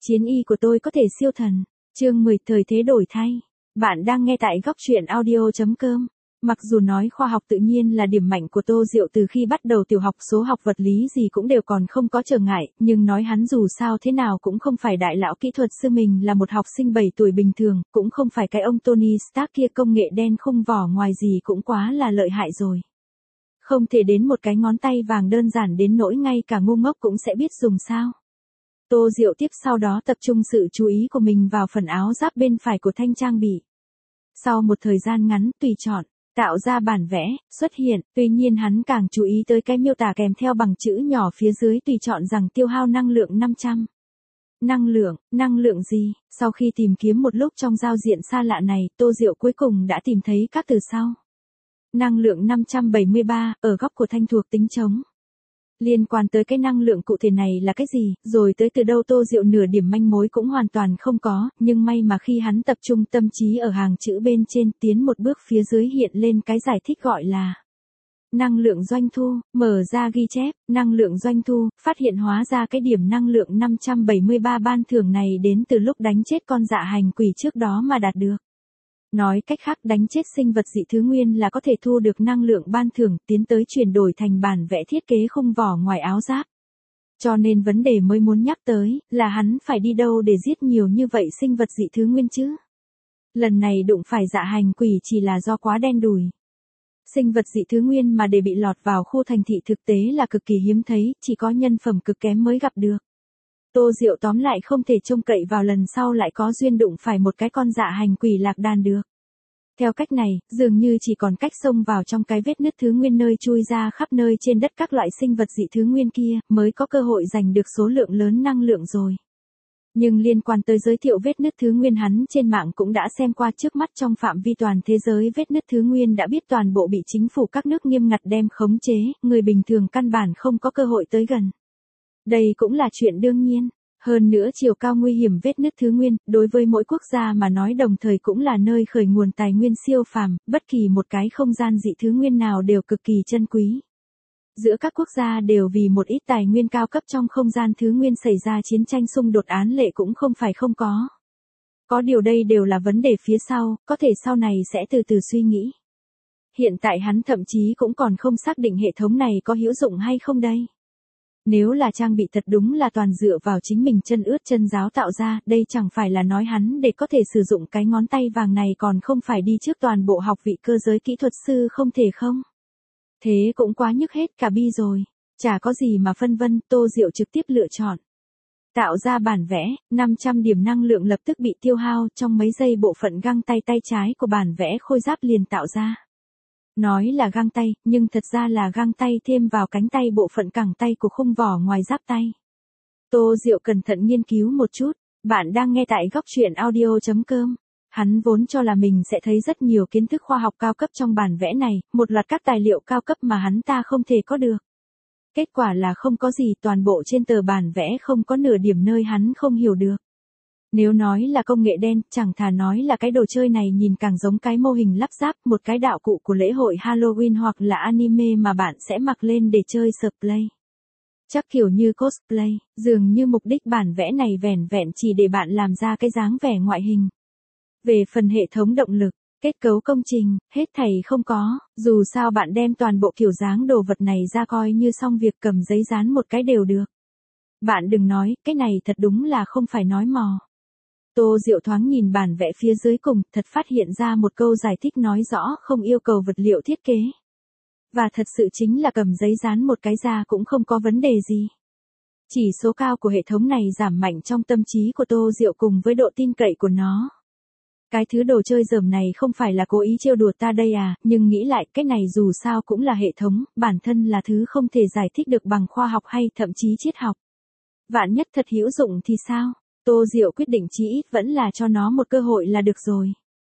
Chiến y của tôi có thể siêu thần. Chương 10 thời thế đổi thay. Bạn đang nghe tại góc truyện audio.com. Mặc dù nói khoa học tự nhiên là điểm mạnh của Tô Diệu từ khi bắt đầu tiểu học, số học vật lý gì cũng đều còn không có trở ngại, nhưng nói hắn dù sao thế nào cũng không phải đại lão kỹ thuật sư, mình là một học sinh 7 tuổi bình thường, cũng không phải cái ông Tony Stark kia, công nghệ đen khung vỏ ngoài gì cũng quá là lợi hại rồi. Không thể đến một cái ngón tay vàng đơn giản đến nỗi ngay cả ngu ngốc cũng sẽ biết dùng sao. Tô Diệu tiếp sau đó tập trung sự chú ý của mình vào phần áo giáp bên phải của thanh trang bị. Sau một thời gian ngắn tùy chọn, tạo ra bản vẽ, xuất hiện, tuy nhiên hắn càng chú ý tới cái miêu tả kèm theo bằng chữ nhỏ phía dưới tùy chọn rằng tiêu hao năng lượng 500. Năng lượng gì? Sau khi tìm kiếm một lúc trong giao diện xa lạ này, Tô Diệu cuối cùng đã tìm thấy các từ sau. Năng lượng 573, ở góc của thanh thuộc tính trống. Liên quan tới cái năng lượng cụ thể này là cái gì, rồi tới từ đâu Tô Diệu nửa điểm manh mối cũng hoàn toàn không có, nhưng may mà khi hắn tập trung tâm trí ở hàng chữ bên trên, tiến một bước phía dưới hiện lên cái giải thích gọi là năng lượng doanh thu, mở ra ghi chép, năng lượng doanh thu, phát hiện hóa ra cái điểm năng lượng 573 ban thưởng này đến từ lúc đánh chết con dạ hành quỷ trước đó mà đạt được. Nói cách khác, đánh chết sinh vật dị thứ nguyên là có thể thu được năng lượng ban thưởng, tiến tới chuyển đổi thành bản vẽ thiết kế khung vỏ ngoài áo giáp. Cho nên vấn đề mới muốn nhắc tới, là hắn phải đi đâu để giết nhiều như vậy sinh vật dị thứ nguyên chứ? Lần này đụng phải dạ hành quỷ chỉ là do quá đen đủi. Sinh vật dị thứ nguyên mà để bị lọt vào khu thành thị thực tế là cực kỳ hiếm thấy, chỉ có nhân phẩm cực kém mới gặp được. Tô Diệu tóm lại không thể trông cậy vào lần sau lại có duyên đụng phải một cái con dạ hành quỷ lạc đàn được. Theo cách này, dường như chỉ còn cách xông vào trong cái vết nứt thứ nguyên nơi chui ra khắp nơi trên đất các loại sinh vật dị thứ nguyên kia, mới có cơ hội giành được số lượng lớn năng lượng rồi. Nhưng liên quan tới giới thiệu vết nứt thứ nguyên, hắn trên mạng cũng đã xem qua, trước mắt trong phạm vi toàn thế giới vết nứt thứ nguyên đã biết toàn bộ bị chính phủ các nước nghiêm ngặt đem khống chế, người bình thường căn bản không có cơ hội tới gần. Đây cũng là chuyện đương nhiên. Hơn nữa chiều cao nguy hiểm vết nứt thứ nguyên, đối với mỗi quốc gia mà nói đồng thời cũng là nơi khởi nguồn tài nguyên siêu phàm, bất kỳ một cái không gian dị thứ nguyên nào đều cực kỳ chân quý. Giữa các quốc gia đều vì một ít tài nguyên cao cấp trong không gian thứ nguyên xảy ra chiến tranh xung đột án lệ cũng không phải không có. Có điều đây đều là vấn đề phía sau, có thể sau này sẽ từ từ suy nghĩ. Hiện tại hắn thậm chí cũng còn không xác định hệ thống này có hữu dụng hay không đây. Nếu là trang bị thật đúng là toàn dựa vào chính mình chân ướt chân ráo tạo ra, đây chẳng phải là nói hắn để có thể sử dụng cái ngón tay vàng này còn không phải đi trước toàn bộ học vị cơ giới kỹ thuật sư không thể không? Thế cũng quá nhức hết cả bi rồi. Chả có gì mà phân vân, Tô Diệu trực tiếp lựa chọn. Tạo ra bản vẽ, 500 điểm năng lượng lập tức bị tiêu hao, trong mấy giây bộ phận găng tay tay trái của bản vẽ khôi giáp liền tạo ra. Nói là găng tay, nhưng thật ra là găng tay thêm vào cánh tay bộ phận cẳng tay của khung vỏ ngoài giáp tay. Tô Diệu cẩn thận nghiên cứu một chút, bạn đang nghe tại góc truyện audio.com. Hắn vốn cho là mình sẽ thấy rất nhiều kiến thức khoa học cao cấp trong bản vẽ này, một loạt các tài liệu cao cấp mà hắn ta không thể có được. Kết quả là không có gì, toàn bộ trên tờ bản vẽ không có nửa điểm nơi hắn không hiểu được. Nếu nói là công nghệ đen, chẳng thà nói là cái đồ chơi này nhìn càng giống cái mô hình lắp ráp, một cái đạo cụ của lễ hội Halloween hoặc là anime mà bạn sẽ mặc lên để chơi cosplay. Chắc kiểu như cosplay, dường như mục đích bản vẽ này vẻn vẹn chỉ để bạn làm ra cái dáng vẻ ngoại hình. Về phần hệ thống động lực, kết cấu công trình, hết thảy không có, dù sao bạn đem toàn bộ kiểu dáng đồ vật này ra coi như xong việc, cầm giấy dán một cái đều được. Bạn đừng nói, cái này thật đúng là không phải nói mò. Tô Diệu thoáng nhìn bản vẽ phía dưới cùng, thật phát hiện ra một câu giải thích nói rõ không yêu cầu vật liệu thiết kế. Và thật sự chính là cầm giấy dán một cái ra cũng không có vấn đề gì. Chỉ số cao của hệ thống này giảm mạnh trong tâm trí của Tô Diệu cùng với độ tin cậy của nó. Cái thứ đồ chơi dởm này không phải là cố ý trêu đùa ta đây à, nhưng nghĩ lại cái này dù sao cũng là hệ thống, bản thân là thứ không thể giải thích được bằng khoa học hay thậm chí triết học. Vạn nhất thật hữu dụng thì sao? Tô Diệu quyết định chí ít vẫn là cho nó một cơ hội là được rồi.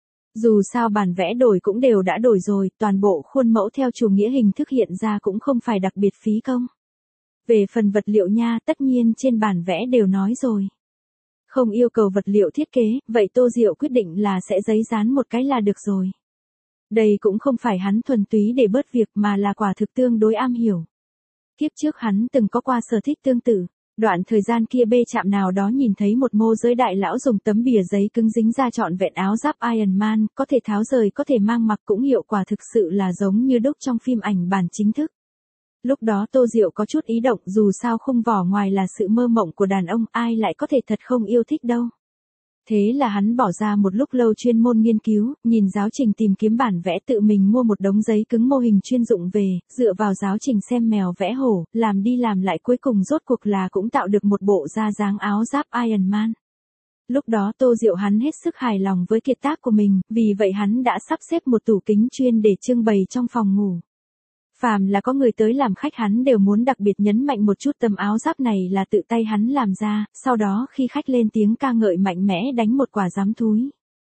Dù sao bản vẽ đổi cũng đều đã đổi rồi, toàn bộ khuôn mẫu theo chủ nghĩa hình thức hiện ra cũng không phải đặc biệt phí công. Về phần vật liệu nha, tất nhiên trên bản vẽ đều nói rồi. Không yêu cầu vật liệu thiết kế, vậy Tô Diệu quyết định là sẽ giấy dán một cái là được rồi. Đây cũng không phải hắn thuần túy để bớt việc mà là quả thực tương đối am hiểu. Kiếp trước hắn từng có qua sở thích tương tự. Đoạn thời gian kia bê trạm nào đó nhìn thấy một mô giới đại lão dùng tấm bìa giấy cứng dính ra trọn vẹn áo giáp Iron Man, có thể tháo rời có thể mang mặc cũng hiệu quả thực sự là giống như đúc trong phim ảnh bản chính thức. Lúc đó Tô Diệu có chút ý động, dù sao khung vỏ ngoài là sự mơ mộng của đàn ông, ai lại có thể thật không yêu thích đâu. Thế là hắn bỏ ra một lúc lâu chuyên môn nghiên cứu, nhìn giáo trình tìm kiếm bản vẽ, tự mình mua một đống giấy cứng mô hình chuyên dụng về, dựa vào giáo trình xem mèo vẽ hổ, làm đi làm lại cuối cùng rốt cuộc là cũng tạo được một bộ da dáng áo giáp Iron Man. Lúc đó Tô Diệu hắn hết sức hài lòng với kiệt tác của mình, vì vậy hắn đã sắp xếp một tủ kính chuyên để trưng bày trong phòng ngủ. Phàm là có người tới làm khách hắn đều muốn đặc biệt nhấn mạnh một chút tấm áo giáp này là tự tay hắn làm ra, sau đó khi khách lên tiếng ca ngợi mạnh mẽ đánh một quả giám thúi.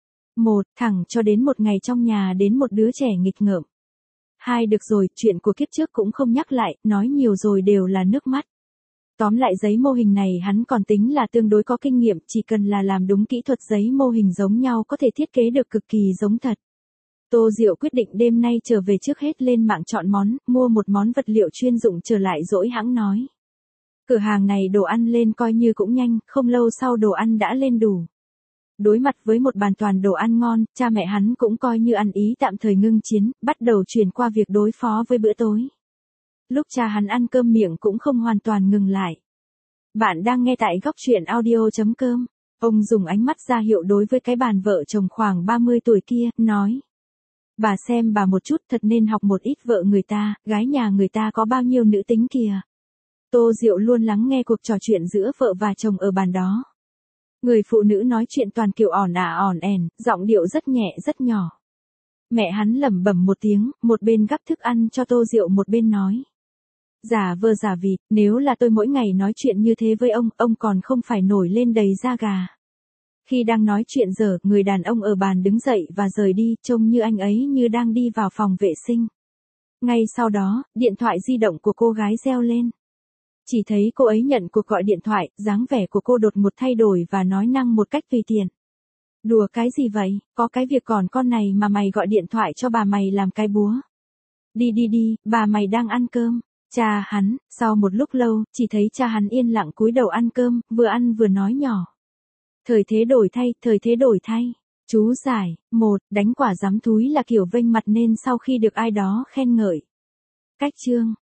Thẳng cho đến một ngày trong nhà đến một đứa trẻ nghịch ngợm. Được rồi, chuyện của kiếp trước cũng không nhắc lại, nói nhiều rồi đều là nước mắt. Tóm lại giấy mô hình này hắn còn tính là tương đối có kinh nghiệm, chỉ cần là làm đúng kỹ thuật giấy mô hình giống nhau có thể thiết kế được cực kỳ giống thật. Tô Diệu quyết định đêm nay trở về trước hết lên mạng chọn món, mua một món vật liệu chuyên dụng trở lại dỗi hãng nói. Cửa hàng này đồ ăn lên coi như cũng nhanh, không lâu sau đồ ăn đã lên đủ. Đối mặt với một bàn toàn đồ ăn ngon, cha mẹ hắn cũng coi như ăn ý tạm thời ngưng chiến, bắt đầu chuyển qua việc đối phó với bữa tối. Lúc cha hắn ăn cơm miệng cũng không hoàn toàn ngừng lại. Bạn đang nghe tại góc truyện audio.com. Ông dùng ánh mắt ra hiệu đối với cái bàn vợ chồng khoảng 30 tuổi kia, nói. Bà xem bà một chút, thật nên học một ít vợ người ta, gái nhà người ta có bao nhiêu nữ tính kìa. Tô Diệu luôn lắng nghe cuộc trò chuyện giữa vợ và chồng ở bàn đó. Người phụ nữ nói chuyện toàn kiểu ỏn ẻn, giọng điệu rất nhẹ rất nhỏ. Mẹ hắn lẩm bẩm một tiếng, một bên gắp thức ăn cho Tô Diệu một bên nói. Giả vờ giả vịt, nếu là tôi mỗi ngày nói chuyện như thế với ông còn không phải nổi lên đầy da gà. Khi đang nói chuyện dở, người đàn ông ở bàn đứng dậy và rời đi, trông như anh ấy như đang đi vào phòng vệ sinh. Ngay sau đó, điện thoại di động của cô gái reo lên. Chỉ thấy cô ấy nhận cuộc gọi điện thoại, dáng vẻ của cô đột ngột thay đổi và nói năng một cách tùy tiện. Đùa cái gì vậy, có cái việc còn con này mà mày gọi điện thoại cho bà mày làm cái búa. Đi, bà mày đang ăn cơm. Cha hắn, sau một lúc lâu, chỉ thấy cha hắn yên lặng cúi đầu ăn cơm, vừa ăn vừa nói nhỏ. Thời thế đổi thay. Chú giải, đánh quả giám thúi là kiểu vênh mặt nên sau khi được ai đó khen ngợi. Cách chương.